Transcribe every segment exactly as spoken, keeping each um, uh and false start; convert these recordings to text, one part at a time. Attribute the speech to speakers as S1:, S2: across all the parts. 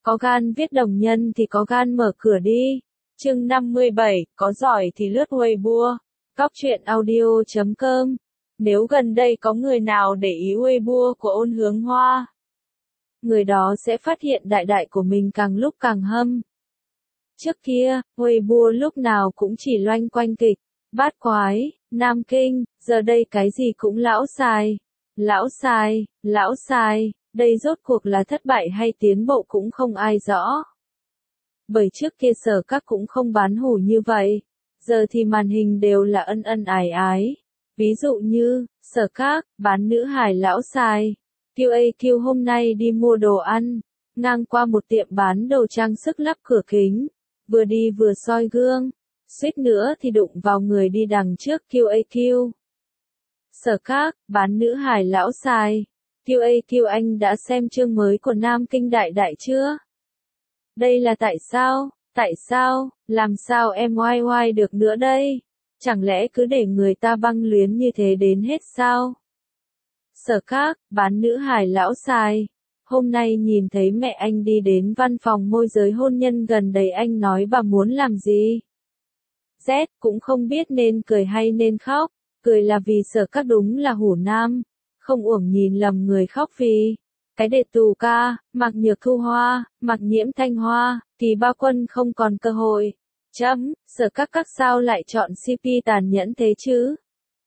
S1: Có gan viết đồng nhân thì có gan mở cửa đi. Chương năm mươi bảy, có giỏi thì lướt Weibo. Cóc truyện audio chấm com. Nếu gần đây có người nào để ý Weibo của Ôn Hướng Hoa, người đó sẽ phát hiện đại đại của mình càng lúc càng hâm. Trước kia, Weibo lúc nào cũng chỉ loanh quanh kịch, bát quái, Nam Kinh, giờ đây cái gì cũng lão xài. Lão xài, lão xài, đây rốt cuộc là thất bại hay tiến bộ cũng không ai rõ. Bởi trước kia Sở Các cũng không bán hủ như vậy, giờ thì màn hình đều là ân ân ái ái. Ví dụ như, Sở Các, bán nữ hài lão xài. quy a quy hôm nay đi mua đồ ăn, ngang qua một tiệm bán đồ trang sức lắp cửa kính, vừa đi vừa soi gương, suýt nữa thì đụng vào người đi đằng trước quy a quy. Sở Các, bán nữ hài lão xài. quy a quy anh đã xem chương mới của Nam Kinh Đại Đại chưa? Đây là tại sao, tại sao, làm sao em oai oai được nữa đây? Chẳng lẽ cứ để người ta băng luyến như thế đến hết sao? Sở Các, bán nữ hài lão xài. Hôm nay nhìn thấy mẹ anh đi đến văn phòng môi giới hôn nhân gần đây, anh nói bà muốn làm gì? Z cũng không biết nên cười hay nên khóc. Cười là vì Sở Các đúng là hủ nam, không uổng nhìn lầm người khóc vì cái đệ tù ca, Mạc Nhược Thu Hoa, Mạc Nhiễm Thanh Hoa, thì Ba Quân không còn cơ hội. Chấm, Sở Các các sao lại chọn xê pê tàn nhẫn thế chứ?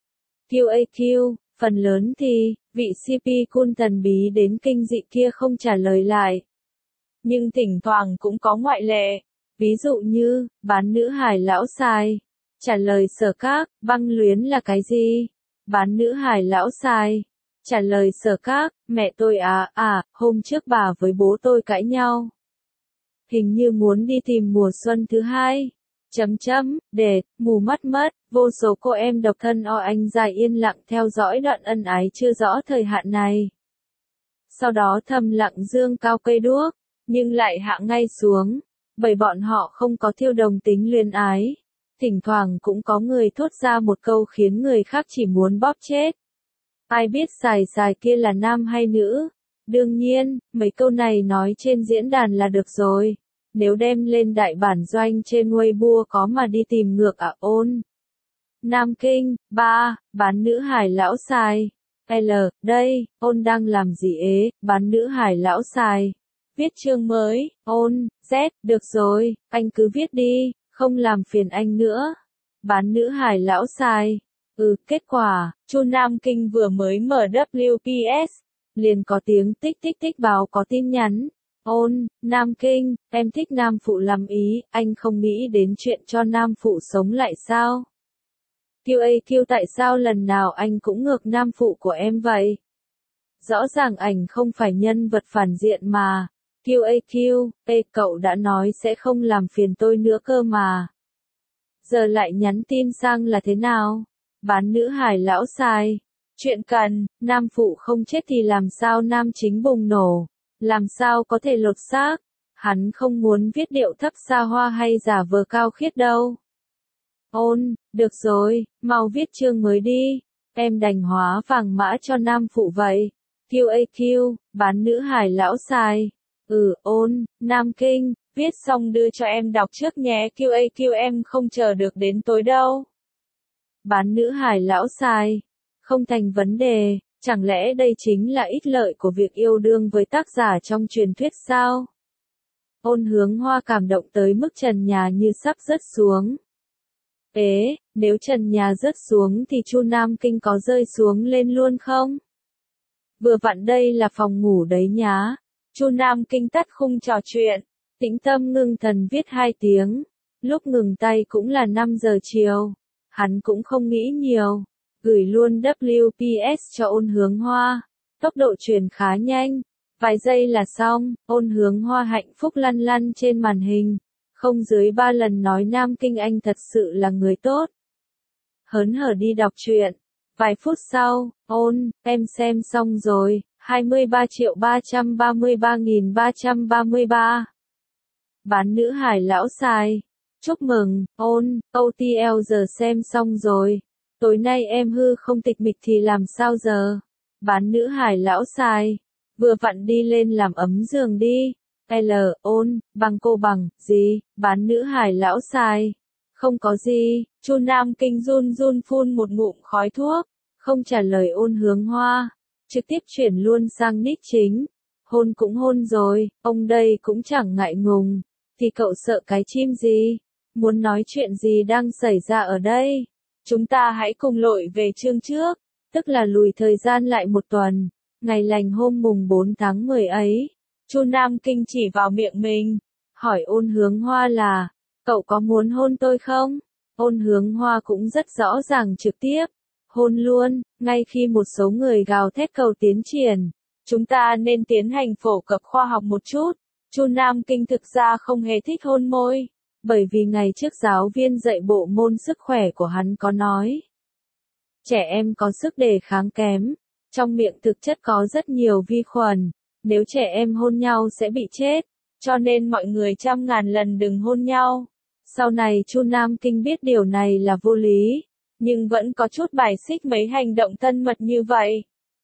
S1: quy a quy, phần lớn thì, vị xê pê cool thần bí đến kinh dị kia không trả lời lại. Nhưng thỉnh thoảng cũng có ngoại lệ, ví dụ như, bán nữ hài lão xài. Trả lời Sở Các, băng luyến là cái gì? Bán nữ hài lão xài. Trả lời Sở Các, mẹ tôi à, à, hôm trước bà với bố tôi cãi nhau. Hình như muốn đi tìm mùa xuân thứ hai. Chấm chấm, để, mù mắt mất, vô số cô em độc thân o anh dài yên lặng theo dõi đoạn ân ái chưa rõ thời hạn này. Sau đó thầm lặng dương cao cây đuốc, nhưng lại hạ ngay xuống, bởi bọn họ không có thiêu đồng tính luyến ái. Thỉnh thoảng cũng có người thốt ra một câu khiến người khác chỉ muốn bóp chết. Ai biết xài xài kia là nam hay nữ? Đương nhiên, mấy câu này nói trên diễn đàn là được rồi. Nếu đem lên đại bản doanh trên Weibo có mà đi tìm ngược à ôn. Nam Kinh, ba, bán nữ hài lão xài. L, đây, ôn đang làm gì ế, bán nữ hài lão xài. Viết chương mới, ôn, Z, được rồi, anh cứ viết đi. Không làm phiền anh nữa. Bán nữ hài lão xài. Ừ, kết quả, Chu Nam Kinh vừa mới mở W P S, liền có tiếng tích tích tích báo có tin nhắn. Ôn, Nam Kinh, em thích nam phụ lắm ý, anh không nghĩ đến chuyện cho nam phụ sống lại sao? quy a quy tại sao lần nào anh cũng ngược nam phụ của em vậy? Rõ ràng ảnh không phải nhân vật phản diện mà. quy a quy, ê cậu đã nói sẽ không làm phiền tôi nữa cơ mà. Giờ lại nhắn tin sang là thế nào? Bán nữ hài lão xài. Chuyện cần, nam phụ không chết thì làm sao nam chính bùng nổ? Làm sao có thể lột xác? Hắn không muốn viết điệu thấp xa hoa hay giả vờ cao khiết đâu. Ôn, được rồi, mau viết chương mới đi. Em đành hóa vàng mã cho nam phụ vậy. quy a quy, bán nữ hài lão xài. Ừ, ôn, Nam Kinh, viết xong đưa cho em đọc trước nhé, quy a quy em không chờ được đến tối đâu. Bán nữ hài lão xài. Không thành vấn đề, chẳng lẽ đây chính là ích lợi của việc yêu đương với tác giả trong truyền thuyết sao? Ôn Hướng Hoa cảm động tới mức trần nhà như sắp rớt xuống. Ế, nếu trần nhà rớt xuống thì Chu Nam Kinh có rơi xuống lên luôn không? Vừa vặn đây là phòng ngủ đấy nhá. Chu Nam Kinh tắt khung trò chuyện, tĩnh tâm ngưng thần viết hai tiếng, lúc ngừng tay cũng là năm giờ chiều, hắn cũng không nghĩ nhiều, gửi luôn W P S cho Ôn Hướng Hoa, tốc độ truyền khá nhanh, vài giây là xong, Ôn Hướng Hoa hạnh phúc lăn lăn trên màn hình, không dưới ba lần nói Nam Kinh anh thật sự là người tốt. Hớn hở đi đọc truyện, vài phút sau, ôn, em xem xong rồi. hai mươi ba triệu ba trăm ba mươi ba nghìn ba trăm ba mươi ba. Bán nữ hài lão xài. Chúc mừng, ôn, O T L giờ xem xong rồi. Tối nay em hư không tịch mịch thì làm sao giờ? Bán nữ hài lão xài. Vừa vặn đi lên làm ấm giường đi. L, ôn, bằng cô bằng, gì, bán nữ hài lão xài. Không có gì, Chu Nam Kinh run run phun một ngụm khói thuốc, không trả lời Ôn Hướng Hoa, trực tiếp chuyển luôn sang nick chính. Hôn cũng hôn rồi, ông đây cũng chẳng ngại ngùng, thì cậu sợ cái chim gì? Muốn nói chuyện gì đang xảy ra ở đây? Chúng ta hãy cùng lội về chương trước, tức là lùi thời gian lại một tuần, ngày lành hôm mùng bốn tháng mười ấy. Chu Nam Kinh chỉ vào miệng mình, hỏi Ôn Hướng Hoa là, cậu có muốn hôn tôi không? Ôn Hướng Hoa cũng rất rõ ràng trực tiếp, hôn luôn, ngay khi một số người gào thét cầu tiến triển. Chúng ta nên tiến hành phổ cập khoa học một chút. Chu Nam Kinh thực ra không hề thích hôn môi, bởi vì ngày trước giáo viên dạy bộ môn sức khỏe của hắn có nói. Trẻ em có sức đề kháng kém, trong miệng thực chất có rất nhiều vi khuẩn, nếu trẻ em hôn nhau sẽ bị chết, cho nên mọi người trăm ngàn lần đừng hôn nhau. Sau này Chu Nam Kinh biết điều này là vô lý, nhưng vẫn có chút bài xích mấy hành động thân mật như vậy.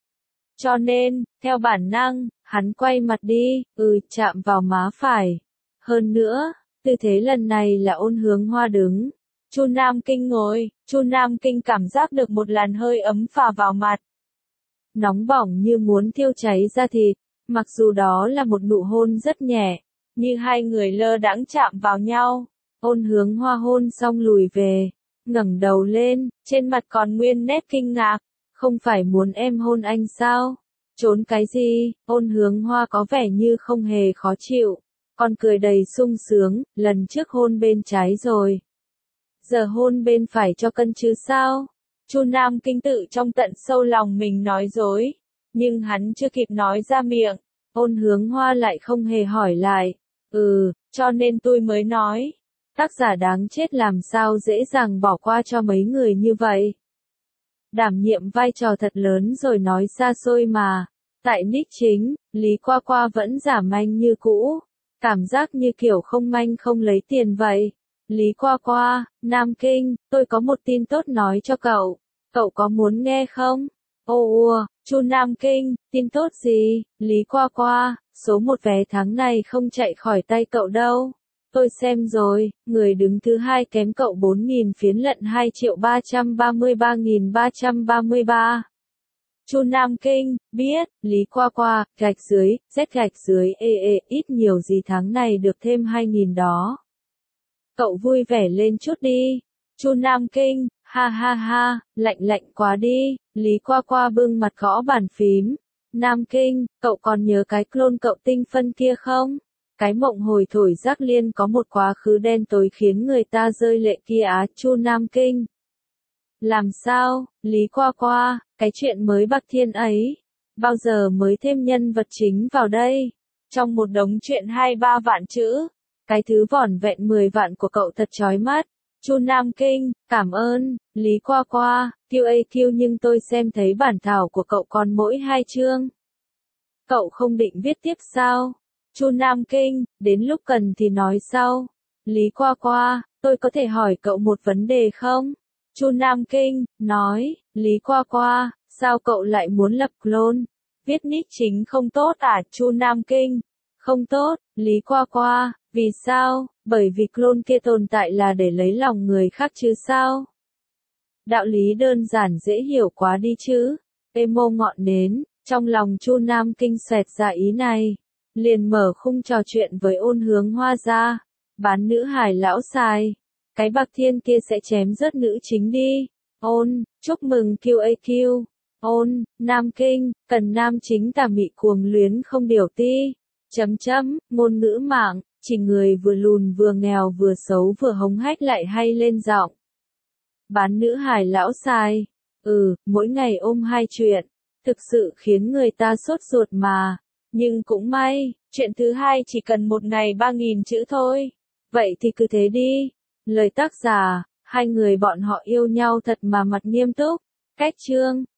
S1: Cho nên, theo bản năng, hắn quay mặt đi, ừ, chạm vào má phải. Hơn nữa, tư thế lần này là Ôn Hướng Hoa đứng. Chu Nam Kinh ngồi, Chu Nam Kinh cảm giác được một làn hơi ấm phả vào mặt. Nóng bỏng như muốn thiêu cháy da thịt, mặc dù đó là một nụ hôn rất nhẹ, như hai người lơ đãng chạm vào nhau. Ôn Hướng Hoa hôn xong lùi về, ngẩng đầu lên, trên mặt còn nguyên nét kinh ngạc. Không phải muốn em hôn anh sao? Trốn cái gì? Ôn Hướng Hoa có vẻ như không hề khó chịu, còn cười đầy sung sướng, lần trước hôn bên trái rồi. Giờ hôn bên phải cho cân chứ sao? Chu Nam Kinh tự trong tận sâu lòng mình nói dối, nhưng hắn chưa kịp nói ra miệng, Ôn Hướng Hoa lại không hề hỏi lại. Ừ, cho nên tôi mới nói, tác giả đáng chết làm sao dễ dàng bỏ qua cho mấy người như vậy. Đảm nhiệm vai trò thật lớn rồi nói xa xôi mà. Tại nick chính, Lý Qua Qua vẫn giả manh như cũ. Cảm giác như kiểu không manh không lấy tiền vậy. Lý Qua Qua, Nam Kinh, tôi có một tin tốt nói cho cậu. Cậu có muốn nghe không? Ô ua, Chu Nam Kinh, tin tốt gì? Lý Qua Qua, số một vé tháng này không chạy khỏi tay cậu đâu. Tôi xem rồi, người đứng thứ hai kém cậu bốn nghìn phiến lận hai triệu ba trăm ba mươi ba nghìn ba trăm ba mươi ba. Chu Nam Kinh, biết, Lý Qua Qua, gạch dưới, Z gạch dưới, ê ê, ít nhiều gì tháng này được thêm hai nghìn đó. Cậu vui vẻ lên chút đi. Chu Nam Kinh, ha ha ha, lạnh lạnh quá đi. Lý Qua Qua bưng mặt gõ bàn phím. Nam Kinh, cậu còn nhớ cái clone cậu tinh phân kia không? Cái mộng hồi thổi giác liên có một quá khứ đen tối khiến người ta rơi lệ kia á. Chu Nam Kinh. Làm sao, Lý Qua Qua, cái chuyện mới Bạc Thiên ấy, bao giờ mới thêm nhân vật chính vào đây? Trong một đống chuyện hai ba vạn chữ, cái thứ vỏn vẹn mười vạn của cậu thật chói mắt. Chu Nam Kinh, cảm ơn, Lý Qua Qua, Q A Q nhưng tôi xem thấy bản thảo của cậu còn mỗi hai chương. Cậu không định viết tiếp sao? Chu Nam Kinh, đến lúc cần thì nói sau. Lý Qua Qua, tôi có thể hỏi cậu một vấn đề không? Chu Nam Kinh, nói, Lý Qua Qua, sao cậu lại muốn lập clone? Viết nick chính không tốt à? Chu Nam Kinh, không tốt, Lý Qua Qua, vì sao? Bởi vì clone kia tồn tại là để lấy lòng người khác chứ sao? Đạo lý đơn giản dễ hiểu quá đi chứ. Emo ngọn nến, trong lòng Chu Nam Kinh xoẹt ra ý này, liền mở khung trò chuyện với Ôn Hướng Hoa ra. Bán nữ hài lão xài, cái Bạc Thiên kia sẽ chém rớt nữ chính đi. Ôn, chúc mừng Q A Q. Ôn, Nam Kinh, cần nam chính tà mị cuồng luyến không điều ti. Chấm chấm, ngôn ngữ mạng, chỉ người vừa lùn vừa nghèo vừa xấu vừa hống hách lại hay lên giọng. Bán nữ hài lão xài, ừ, mỗi ngày ôm hai chuyện, thực sự khiến người ta sốt ruột mà. Nhưng cũng may, chuyện thứ hai chỉ cần một ngày ba nghìn chữ thôi. Vậy thì cứ thế đi. Lời tác giả, hai người bọn họ yêu nhau thật mà mặt nghiêm túc. Cách chương.